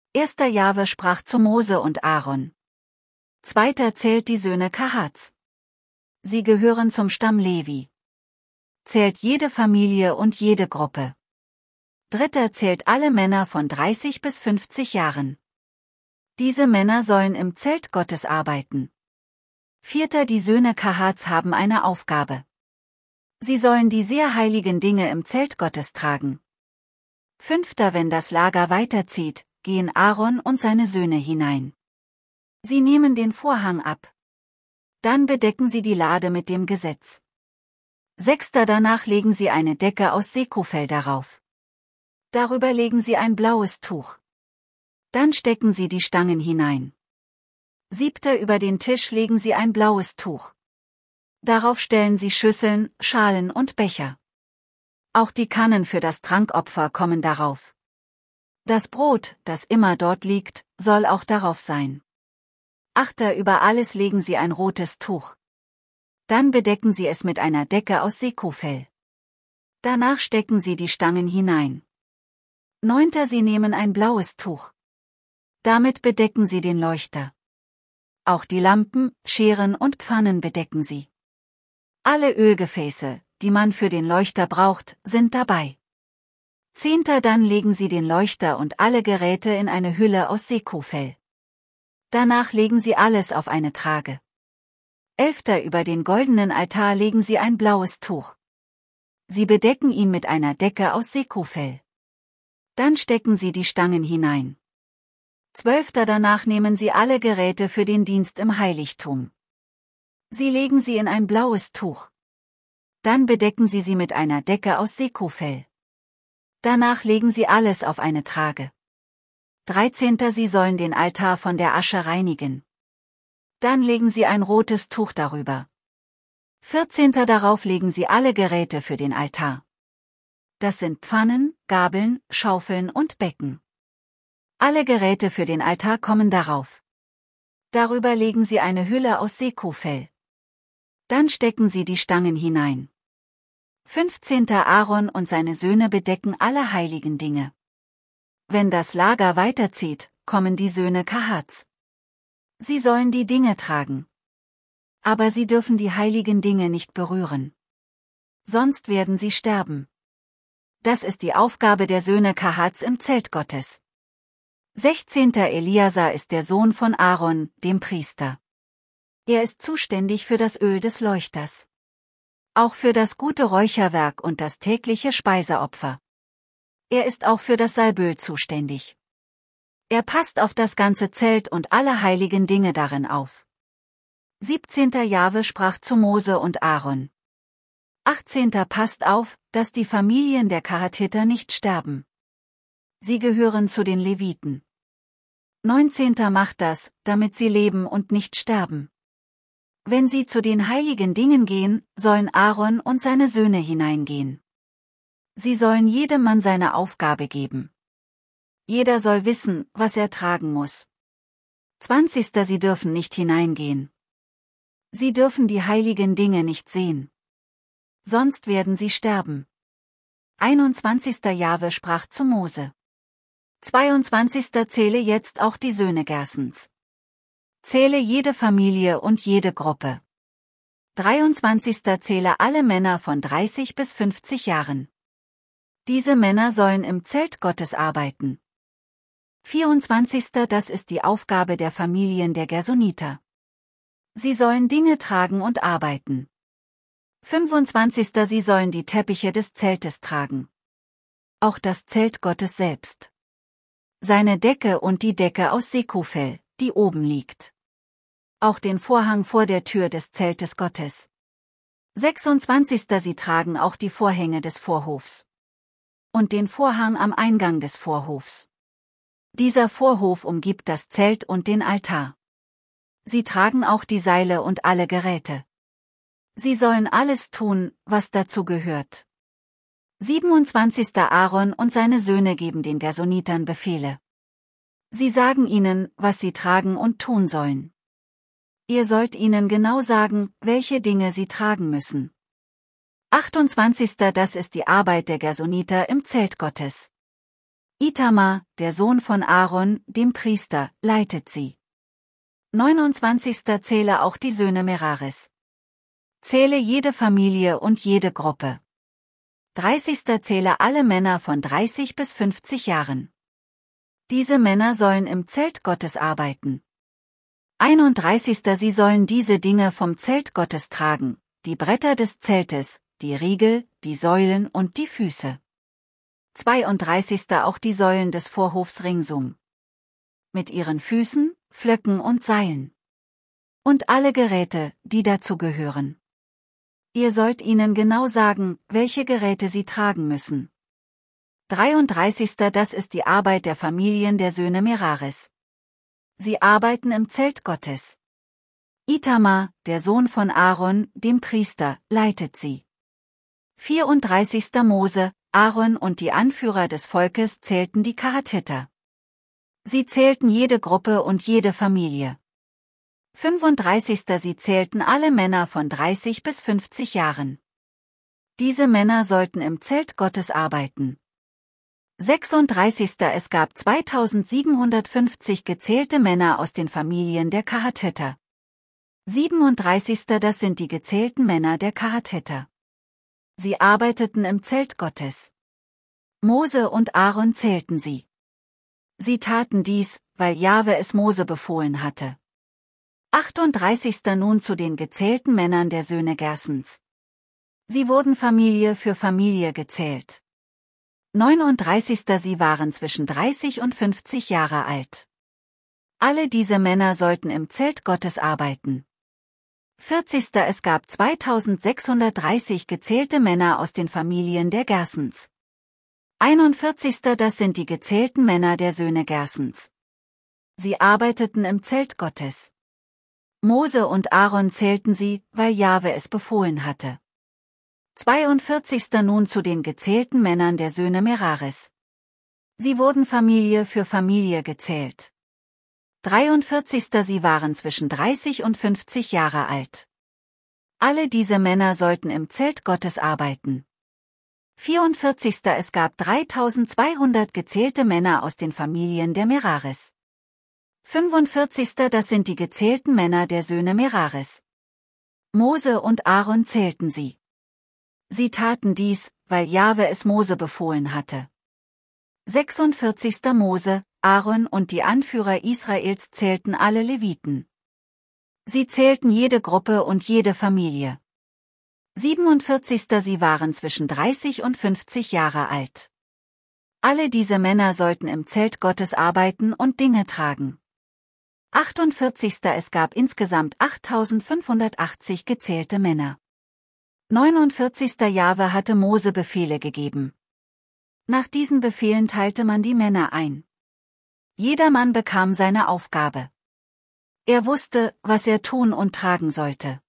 1. Jahwe sprach zu Mose und Aaron. 2. zählt die Söhne Kahats. Sie gehören zum Stamm Levi. Zählt jede Familie und jede Gruppe. 3. zählt alle Männer von 30 bis 50 Jahren. Diese Männer sollen im Zelt Gottes arbeiten. 4. Die Söhne Kahats haben eine Aufgabe. Sie sollen die sehr heiligen Dinge im Zelt Gottes tragen. 5. Wenn das Lager weiterzieht, gehen Aaron und seine Söhne hinein. Sie nehmen den Vorhang ab. Dann bedecken sie die Lade mit dem Gesetz. 6. Danach legen sie eine Decke aus Sekufell darauf. Darüber legen sie ein blaues Tuch. Dann stecken sie die Stangen hinein. 7. Über den Tisch legen sie ein blaues Tuch. Darauf stellen sie Schüsseln, Schalen und Becher. Auch die Kannen für das Trankopfer kommen darauf. Das Brot, das immer dort liegt, soll auch darauf sein. 8. Über alles legen sie ein rotes Tuch. Dann bedecken sie es mit einer Decke aus Sekufell. Danach stecken sie die Stangen hinein. 9. Sie nehmen ein blaues Tuch. Damit bedecken sie den Leuchter. Auch die Lampen, Scheren und Pfannen bedecken sie. Alle Ölgefäße, die man für den Leuchter braucht, sind dabei. 10. Dann legen sie den Leuchter und alle Geräte in eine Hülle aus Sekufell. Danach legen sie alles auf eine Trage. 11. Über den goldenen Altar legen sie ein blaues Tuch. Sie bedecken ihn mit einer Decke aus Sekufell. Dann stecken sie die Stangen hinein. 12. Danach nehmen sie alle Geräte für den Dienst im Heiligtum. Sie legen sie in ein blaues Tuch. Dann bedecken sie sie mit einer Decke aus Sekufell. Danach legen sie alles auf eine Trage. 13. Sie sollen den Altar von der Asche reinigen. Dann legen sie ein rotes Tuch darüber. 14. Darauf legen sie alle Geräte für den Altar. Das sind Pfannen, Gabeln, Schaufeln und Becken. Alle Geräte für den Altar kommen darauf. Darüber legen sie eine Hülle aus Sekufell. Dann stecken sie die Stangen hinein. 15. Aaron und seine Söhne bedecken alle heiligen Dinge. Wenn das Lager weiterzieht, kommen die Söhne Kahats. Sie sollen die Dinge tragen. Aber sie dürfen die heiligen Dinge nicht berühren. Sonst werden sie sterben. Das ist die Aufgabe der Söhne Kahats im Zelt Gottes. 16. Eliasar ist der Sohn von Aaron, dem Priester. Er ist zuständig für das Öl des Leuchters. Auch für das gute Räucherwerk und das tägliche Speiseopfer. Er ist auch für das Salböl zuständig. Er passt auf das ganze Zelt und alle heiligen Dinge darin auf. 17. Jahwe sprach zu Mose und Aaron. 18. Passt auf, dass die Familien der Kahatiter nicht sterben. Sie gehören zu den Leviten. 19. Macht das, damit sie leben und nicht sterben. Wenn sie zu den heiligen Dingen gehen, sollen Aaron und seine Söhne hineingehen. Sie sollen jedem Mann seine Aufgabe geben. Jeder soll wissen, was er tragen muss. 20. Sie dürfen nicht hineingehen. Sie dürfen die heiligen Dinge nicht sehen. Sonst werden sie sterben. 21. Jahwe sprach zu Mose. 22. Zähle jetzt auch die Söhne Gersens. Zähle jede Familie und jede Gruppe. 23. Zähle alle Männer von 30 bis 50 Jahren. Diese Männer sollen im Zelt Gottes arbeiten. 24. Das ist die Aufgabe der Familien der Gersoniter. Sie sollen Dinge tragen und arbeiten. 25. Sie sollen die Teppiche des Zeltes tragen. Auch das Zelt Gottes selbst. Seine Decke und die Decke aus Sekufell, die oben liegt. Auch den Vorhang vor der Tür des Zeltes Gottes. 26. Sie tragen auch die Vorhänge des Vorhofs. Und den Vorhang am Eingang des Vorhofs. Dieser Vorhof umgibt das Zelt und den Altar. Sie tragen auch die Seile und alle Geräte. Sie sollen alles tun, was dazu gehört. 27. Aaron und seine Söhne geben den Gersonitern Befehle. Sie sagen ihnen, was sie tragen und tun sollen. Ihr sollt ihnen genau sagen, welche Dinge sie tragen müssen. 28. Das ist die Arbeit der Gersoniter im Zelt Gottes. Itamar, der Sohn von Aaron, dem Priester, leitet sie. 29. Zähle auch die Söhne Meraris. Zähle jede Familie und jede Gruppe. 30. Zähle alle Männer von 30 bis 50 Jahren. Diese Männer sollen im Zelt Gottes arbeiten. 31. Sie sollen diese Dinge vom Zelt Gottes tragen, die Bretter des Zeltes, die Riegel, die Säulen und die Füße. 32. Auch die Säulen des Vorhofs ringsum. Mit ihren Füßen, Flöcken und Seilen. Und alle Geräte, die dazu gehören. Ihr sollt ihnen genau sagen, welche Geräte sie tragen müssen. 33. Das ist die Arbeit der Familien der Söhne Meraris. Sie arbeiten im Zelt Gottes. Itamar, der Sohn von Aaron, dem Priester, leitet sie. 34. Mose, Aaron und die Anführer des Volkes zählten die Kahatiter. Sie zählten jede Gruppe und jede Familie. 35. Sie zählten alle Männer von 30 bis 50 Jahren. Diese Männer sollten im Zelt Gottes arbeiten. 36. Es gab 2750 gezählte Männer aus den Familien der Kahatiter. 37. Das sind die gezählten Männer der Kahatiter. Sie arbeiteten im Zelt Gottes. Mose und Aaron zählten sie. Sie taten dies, weil Jahwe es Mose befohlen hatte. 38. Nun zu den gezählten Männern der Söhne Gersons. Sie wurden Familie für Familie gezählt. 39. Sie waren zwischen 30 und 50 Jahre alt. Alle diese Männer sollten im Zelt Gottes arbeiten. 40. Es gab 2630 gezählte Männer aus den Familien der Gersons. 41. Das sind die gezählten Männer der Söhne Gersons. Sie arbeiteten im Zelt Gottes. Mose und Aaron zählten sie, weil Jahwe es befohlen hatte. 42. Nun zu den gezählten Männern der Söhne Meraris. Sie wurden Familie für Familie gezählt. 43. Sie waren zwischen 30 und 50 Jahre alt. Alle diese Männer sollten im Zelt Gottes arbeiten. 44. Es gab 3200 gezählte Männer aus den Familien der Meraris. 45. Das sind die gezählten Männer der Söhne Meraris. Mose und Aaron zählten sie. Sie taten dies, weil Jahwe es Mose befohlen hatte. 46. Mose, Aaron und die Anführer Israels zählten alle Leviten. Sie zählten jede Gruppe und jede Familie. 47. Sie waren zwischen 30 und 50 Jahre alt. Alle diese Männer sollten im Zelt Gottes arbeiten und Dinge tragen. 48. Es gab insgesamt 8580 gezählte Männer. 49. Jahwe hatte Mose Befehle gegeben. Nach diesen Befehlen teilte man die Männer ein. Jeder Mann bekam seine Aufgabe. Er wusste, was er tun und tragen sollte.